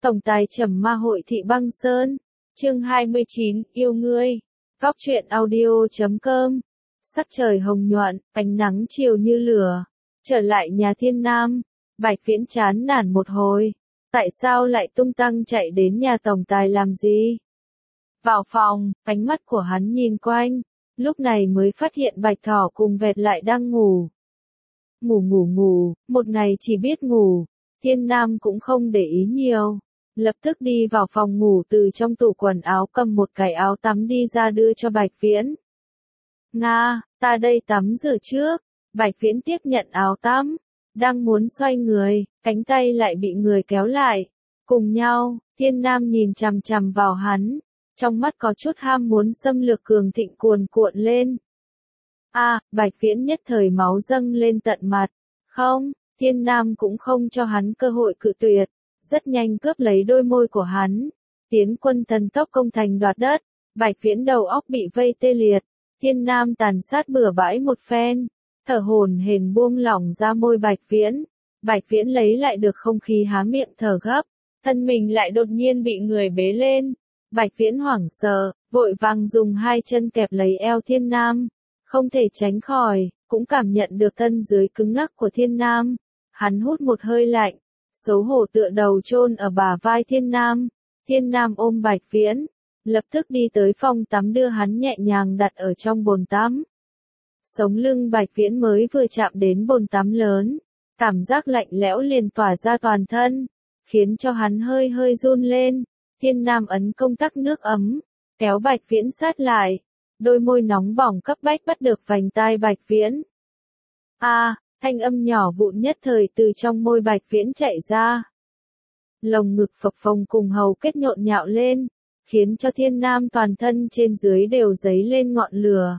Tổng tài Trầm Ma Hội Thị Băng Sơn, chương 29, yêu ngươi. Góc truyện audio.com. Sắc trời hồng nhuận, ánh nắng chiều như lửa. Trở lại nhà Thiên Nam, Bạch Viễn chán nản một hồi. Tại sao lại tung tăng chạy đến nhà tổng tài làm gì? Vào phòng, ánh mắt của hắn nhìn quanh, lúc này mới phát hiện Bạch Thỏ cùng Vẹt lại đang ngủ. Ngủ, một ngày chỉ biết ngủ. Thiên Nam cũng không để ý nhiều. Lập tức đi vào phòng ngủ, từ trong tủ quần áo cầm một cái áo tắm đi ra đưa cho Bạch Viễn. Nga, ta đây tắm rửa trước. Bạch Viễn tiếp nhận áo tắm, đang muốn xoay người, cánh tay lại bị người kéo lại. Cùng nhau, Thiên Nam nhìn chằm chằm vào hắn, trong mắt có chút ham muốn xâm lược cường thịnh cuồn cuộn lên. Bạch Viễn nhất thời máu dâng lên tận mặt. Không, Thiên Nam cũng không cho hắn cơ hội cự tuyệt, rất nhanh cướp lấy đôi môi của hắn. Tiến quân thần tốc công thành đoạt đất, Bạch Viễn đầu óc bị vây tê liệt. Thiên Nam tàn sát bừa bãi một phen, thở hổn hển buông lỏng ra môi Bạch Viễn. Bạch Viễn lấy lại được không khí há miệng thở gấp, thân mình lại đột nhiên bị người bế lên. Bạch Viễn hoảng sợ, vội vàng dùng hai chân kẹp lấy eo Thiên Nam, không thể tránh khỏi, cũng cảm nhận được thân dưới cứng ngắc của Thiên Nam. Hắn hút một hơi lạnh, xấu hổ tựa đầu chôn ở bả vai Thiên Nam. Thiên Nam ôm Bạch Viễn, lập tức đi tới phòng tắm đưa hắn nhẹ nhàng đặt ở trong bồn tắm. Sống lưng Bạch Viễn mới vừa chạm đến bồn tắm lớn, cảm giác lạnh lẽo liền tỏa ra toàn thân, khiến cho hắn hơi hơi run lên. Thiên Nam ấn công tắc nước ấm, kéo Bạch Viễn sát lại, đôi môi nóng bỏng cấp bách bắt được vành tai Bạch Viễn. Thanh âm nhỏ vụn nhất thời từ trong môi Bạch Viễn chạy ra. Lồng ngực phập phồng cùng hầu kết nhộn nhạo lên, khiến cho Thiên Nam toàn thân trên dưới đều dấy lên ngọn lửa.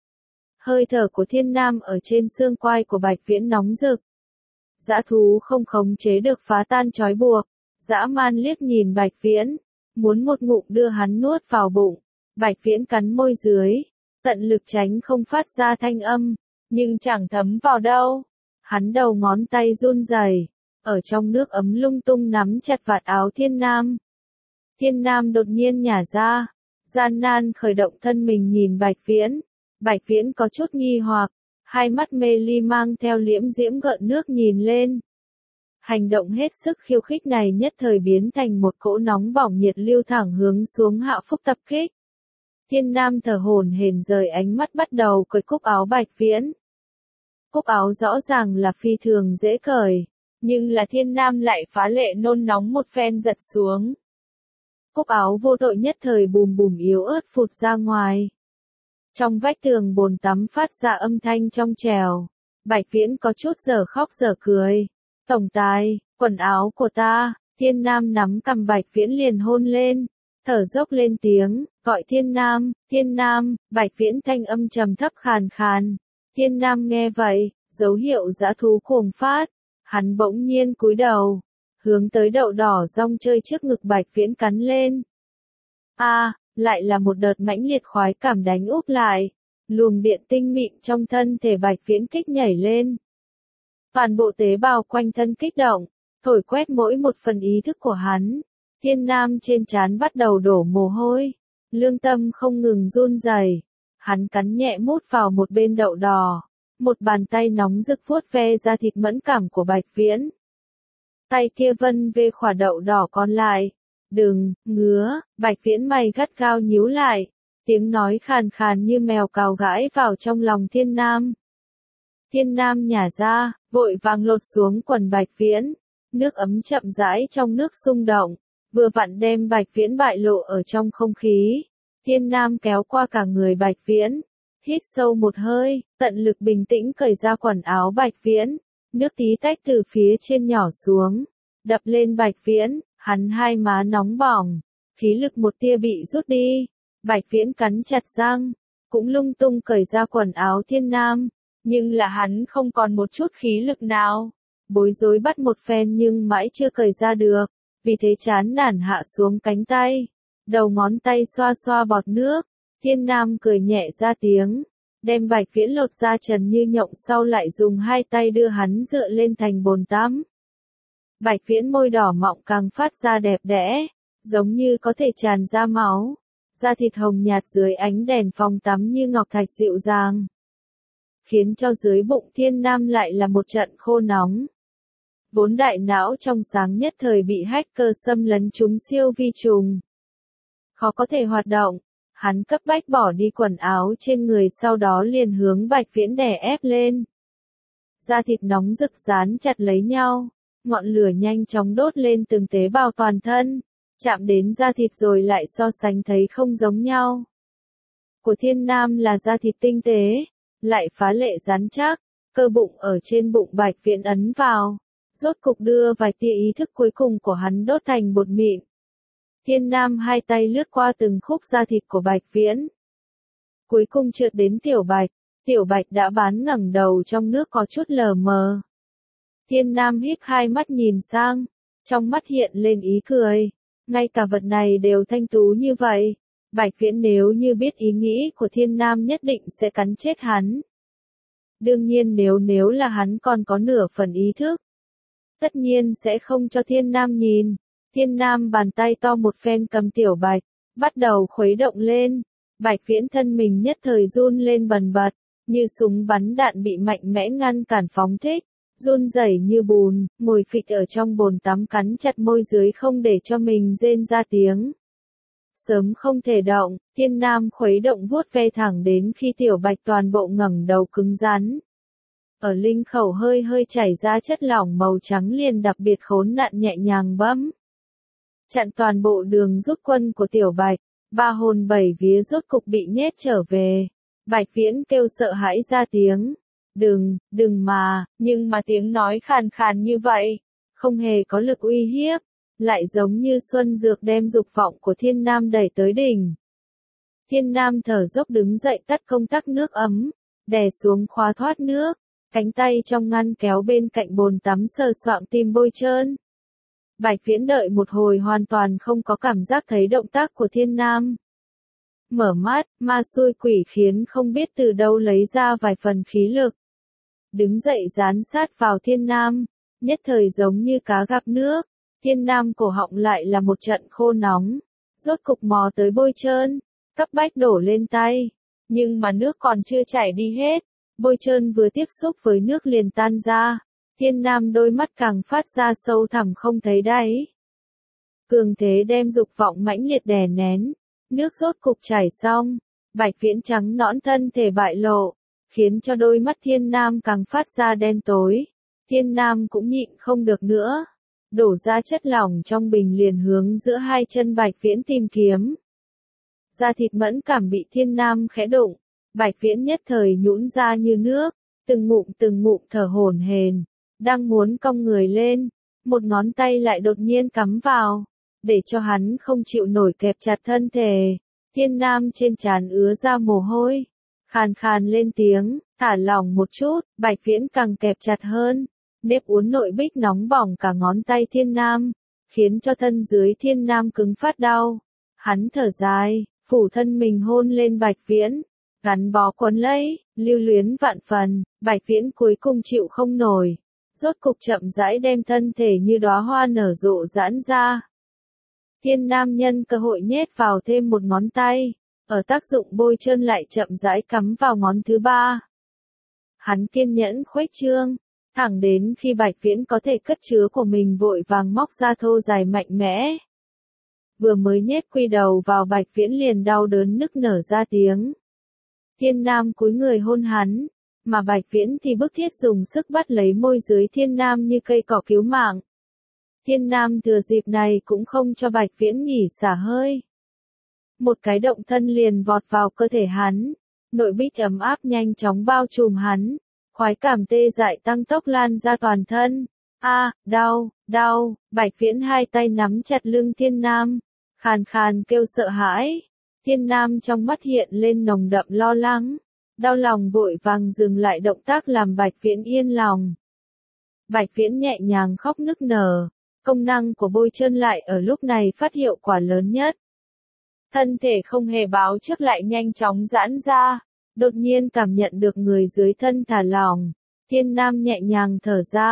Hơi thở của Thiên Nam ở trên xương quai của Bạch Viễn nóng rực. Dã thú không khống chế được phá tan trói buộc, dã man liếc nhìn Bạch Viễn, muốn một ngụm đưa hắn nuốt vào bụng. Bạch Viễn cắn môi dưới, tận lực tránh không phát ra thanh âm, nhưng chẳng thấm vào đâu. Hắn đầu ngón tay run rẩy, ở trong nước ấm lung tung nắm chặt vạt áo Thiên Nam. Thiên Nam đột nhiên nhả ra, gian nan khởi động thân mình nhìn Bạch Viễn. Bạch Viễn có chút nghi hoặc, hai mắt mê ly mang theo liễm diễm gợn nước nhìn lên. Hành động hết sức khiêu khích này nhất thời biến thành một cỗ nóng bỏng nhiệt lưu thẳng hướng xuống Hạ Phúc tập kích. Thiên Nam thở hổn hển rời ánh mắt bắt đầu cởi cúc áo Bạch Viễn. Cúc áo rõ ràng là phi thường dễ cởi, nhưng là Thiên Nam lại phá lệ nôn nóng một phen giật xuống. Cúc áo vô tội nhất thời bùm bùm yếu ớt phụt ra ngoài. Trong vách tường bồn tắm phát ra âm thanh trong trèo. Bạch Viễn có chút dở khóc dở cười. Tổng tài, quần áo của ta. Thiên Nam nắm cằm Bạch Viễn liền hôn lên, thở dốc lên tiếng, gọi Thiên Nam. Bạch Viễn thanh âm trầm thấp khàn khàn. Thiên Nam nghe vậy, dấu hiệu dã thú cuồng phát. Hắn bỗng nhiên cúi đầu, hướng tới đậu đỏ rong chơi trước ngực Bạch Viễn cắn lên. Lại là một đợt mãnh liệt khoái cảm đánh úp lại. Luồng điện tinh mịn trong thân thể Bạch Viễn kích nhảy lên. Toàn bộ tế bào quanh thân kích động, thổi quét mỗi một phần ý thức của hắn. Thiên Nam trên trán bắt đầu đổ mồ hôi, lương tâm không ngừng run rẩy. Hắn cắn nhẹ mút vào một bên đậu đỏ, một bàn tay nóng rực vuốt ve da thịt mẫn cảm của Bạch Viễn. Tay kia vân về khỏa đậu đỏ còn lại. Đừng, ngứa. Bạch Viễn mày gắt gao nhíu lại, tiếng nói khàn khàn như mèo cào gãi vào trong lòng Thiên Nam. Thiên Nam nhả ra, vội vàng lột xuống quần Bạch Viễn, nước ấm chậm rãi trong nước xung động, vừa vặn đem Bạch Viễn bại lộ ở trong không khí. Thiên Nam kéo qua cả người Bạch Viễn, hít sâu một hơi, tận lực bình tĩnh cởi ra quần áo Bạch Viễn, nước tí tách từ phía trên nhỏ xuống, đập lên Bạch Viễn. Hắn hai má nóng bỏng, khí lực một tia bị rút đi. Bạch Viễn cắn chặt răng, cũng lung tung cởi ra quần áo Thiên Nam, nhưng là hắn không còn một chút khí lực nào. Bối rối bắt một phen nhưng mãi chưa cởi ra được, vì thế chán nản hạ xuống cánh tay, đầu ngón tay xoa xoa bọt nước. Thiên Nam cười nhẹ ra tiếng, đem Bạch Viễn lột ra trần như nhộng, sau lại dùng hai tay đưa hắn dựa lên thành bồn tắm. Bạch Viễn môi đỏ mọng càng phát ra đẹp đẽ, giống như có thể tràn ra máu. Da thịt hồng nhạt dưới ánh đèn phòng tắm như ngọc thạch dịu dàng, khiến cho dưới bụng Thiên Nam lại là một trận khô nóng. Vốn đại não trong sáng nhất thời bị hacker xâm lấn trúng siêu vi trùng, khó có thể hoạt động. Hắn cấp bách bỏ đi quần áo trên người, sau đó liền hướng Bạch Viễn đè ép lên. Da thịt nóng rực dán chặt lấy nhau, ngọn lửa nhanh chóng đốt lên từng tế bào toàn thân, chạm đến da thịt rồi lại so sánh thấy không giống nhau. Của Thiên Nam là da thịt tinh tế, lại phá lệ rắn chắc, cơ bụng ở trên bụng Bạch Viễn ấn vào, rốt cục đưa vài tia ý thức cuối cùng của hắn đốt thành bột mịn. Thiên Nam hai tay lướt qua từng khúc da thịt của Bạch Viễn, cuối cùng trượt đến Tiểu Bạch. Tiểu Bạch đã bán ngẩng đầu trong nước có chút lờ mờ. Thiên Nam híp hai mắt nhìn sang, trong mắt hiện lên ý cười. Ngay cả vật này đều thanh tú như vậy, Bạch Viễn nếu như biết ý nghĩ của Thiên Nam nhất định sẽ cắn chết hắn. Đương nhiên nếu là hắn còn có nửa phần ý thức, tất nhiên sẽ không cho Thiên Nam nhìn. Thiên Nam bàn tay to một phen cầm Tiểu Bạch, bắt đầu khuấy động lên. Bạch Viễn thân mình nhất thời run lên bần bật, như súng bắn đạn bị mạnh mẽ ngăn cản phóng thích, run rẩy như bùn, ngồi phịch ở trong bồn tắm cắn chặt môi dưới không để cho mình rên ra tiếng. Sớm không thể động, Thiên Nam khuấy động vuốt ve thẳng đến khi Tiểu Bạch toàn bộ ngẩng đầu cứng rắn. Ở linh khẩu hơi hơi chảy ra chất lỏng màu trắng liền đặc biệt khốn nạn nhẹ nhàng bấm. Chặn toàn bộ đường rút quân của Tiểu Bạch, ba hồn bảy vía rốt cục bị nhét trở về. Bạch Viễn kêu sợ hãi ra tiếng. Đừng mà, nhưng mà tiếng nói khàn khàn như vậy, không hề có lực uy hiếp, lại giống như xuân dược đem dục vọng của Thiên Nam đẩy tới đỉnh. Thiên Nam thở dốc đứng dậy tắt công tắc nước ấm, đè xuống khóa thoát nước, cánh tay trong ngăn kéo bên cạnh bồn tắm sờ soạng tìm bôi trơn. Bạch Viễn đợi một hồi hoàn toàn không có cảm giác thấy động tác của Thiên Nam. Mở mắt, ma xui quỷ khiến không biết từ đâu lấy ra vài phần khí lực. Đứng dậy dán sát vào Thiên Nam, nhất thời giống như cá gặp nước. Thiên Nam cổ họng lại là một trận khô nóng, rốt cục mò tới bôi trơn, cấp bách đổ lên tay. Nhưng mà nước còn chưa chảy đi hết, bôi trơn vừa tiếp xúc với nước liền tan ra. Thiên Nam đôi mắt càng phát ra sâu thẳm không thấy đáy. Cường thế đem dục vọng mãnh liệt đè nén, nước rốt cục chảy xong, Bạch Viễn trắng nõn thân thể bại lộ, khiến cho đôi mắt Thiên Nam càng phát ra đen tối. Thiên Nam cũng nhịn không được nữa, đổ ra chất lỏng trong bình liền hướng giữa hai chân Bạch Viễn tìm kiếm. Da thịt mẫn cảm bị Thiên Nam khẽ đụng, Bạch Viễn nhất thời nhũn ra như nước, từng ngụm thở hổn hển, đang muốn cong người lên, một ngón tay lại đột nhiên cắm vào, để cho hắn không chịu nổi kẹp chặt thân thể. Thiên Nam trên trán ứa ra mồ hôi, khàn khàn lên tiếng, thả lỏng một chút. Bạch Viễn càng kẹp chặt hơn, nếp uốn nội bích nóng bỏng cả ngón tay Thiên Nam, khiến cho thân dưới Thiên Nam cứng phát đau. Hắn thở dài, phủ thân mình hôn lên Bạch Viễn, gắn bó quấn lấy, lưu luyến vạn phần. Bạch Viễn cuối cùng chịu không nổi, rốt cục chậm rãi đem thân thể như đóa hoa nở rộ giãn ra. Thiên Nam nhân cơ hội nhét vào thêm một ngón tay, ở tác dụng bôi trơn lại chậm rãi cắm vào ngón thứ ba. Hắn kiên nhẫn khuếch trương, thẳng đến khi Bạch Viễn có thể cất chứa của mình vội vàng móc ra thô dài mạnh mẽ. Vừa mới nhét quy đầu vào Bạch Viễn liền đau đớn nức nở ra tiếng. Thiên Nam cúi người hôn hắn, mà Bạch Viễn thì bức thiết dùng sức bắt lấy môi dưới Thiên Nam như cây cỏ cứu mạng. Thiên Nam thừa dịp này cũng không cho Bạch Viễn nghỉ xả hơi. Một cái động thân liền vọt vào cơ thể hắn, nội bích ấm áp nhanh chóng bao trùm hắn, khoái cảm tê dại tăng tốc lan ra toàn thân. Đau, Bạch Viễn hai tay nắm chặt lưng Thiên Nam, khàn khàn kêu sợ hãi. Thiên Nam trong mắt hiện lên nồng đậm lo lắng, đau lòng vội vàng dừng lại động tác làm Bạch Viễn yên lòng. Bạch Viễn nhẹ nhàng khóc nức nở, công năng của bôi trơn lại ở lúc này phát hiệu quả lớn nhất. Thân thể không hề báo trước lại nhanh chóng giãn ra, đột nhiên cảm nhận được người dưới thân thả lỏng, Thiên Nam nhẹ nhàng thở ra,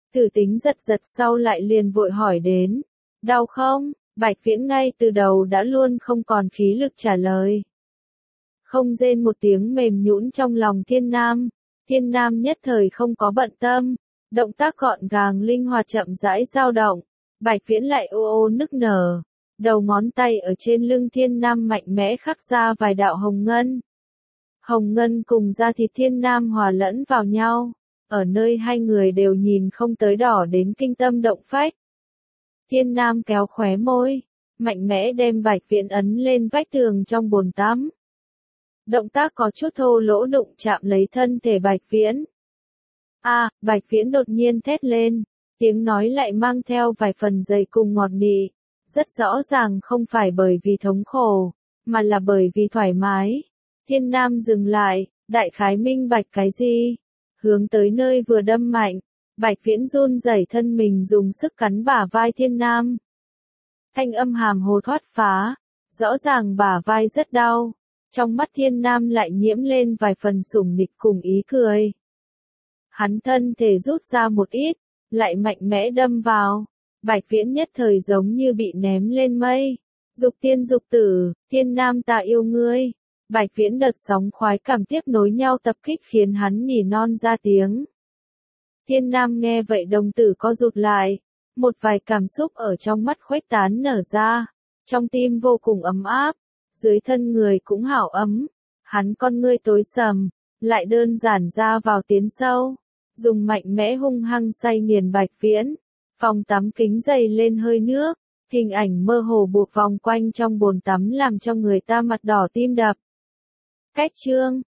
Tử Tính giật giật sau lại liền vội hỏi đến. Đau không? Bạch Viễn ngay từ đầu đã luôn không còn khí lực trả lời. Không rên một tiếng mềm nhũn trong lòng Thiên Nam. Thiên Nam nhất thời không có bận tâm. Động tác gọn gàng linh hoạt chậm rãi dao động. Bạch Viễn lại ô ô nức nở. Đầu ngón tay ở trên lưng Thiên Nam mạnh mẽ khắc ra vài đạo hồng ngân. Hồng ngân cùng da thịt Thiên Nam hòa lẫn vào nhau. Ở nơi hai người đều nhìn không tới đỏ đến kinh tâm động phách. Thiên Nam kéo khóe môi. Mạnh mẽ đem Bạch Viễn ấn lên vách tường trong bồn tắm. Động tác có chút thô lỗ đụng chạm lấy thân thể Bạch Viễn. Bạch Viễn đột nhiên thét lên. Tiếng nói lại mang theo vài phần dày cùng ngọt nị. Rất rõ ràng không phải bởi vì thống khổ, mà là bởi vì thoải mái. Thiên Nam dừng lại, đại khái minh bạch cái gì? Hướng tới nơi vừa đâm mạnh. Bạch Viễn run rẩy thân mình dùng sức cắn bả vai Thiên Nam. Thanh âm hàm hồ thoát phá. Rõ ràng bả vai rất đau. Trong mắt Thiên Nam lại nhiễm lên vài phần sủng nịch cùng ý cười. Hắn thân thể rút ra một ít, lại mạnh mẽ đâm vào. Bạch Viễn nhất thời giống như bị ném lên mây. Dục tiên dục tử, Thiên Nam ta yêu ngươi. Bạch Viễn đợt sóng khoái cảm tiếp nối nhau tập kích khiến hắn nỉ non ra tiếng. Thiên Nam nghe vậy đồng tử co rụt lại. Một vài cảm xúc ở trong mắt khuếch tán nở ra. Trong tim vô cùng ấm áp. Dưới thân người cũng hảo ấm. Hắn con ngươi tối sầm. Lại đơn giản ra vào tiến sâu. Dùng mạnh mẽ hung hăng say nghiền Bạch Viễn. Phòng tắm kính dày lên hơi nước. Hình ảnh mơ hồ buộc vòng quanh trong bồn tắm làm cho người ta mặt đỏ tim đập. Cách chương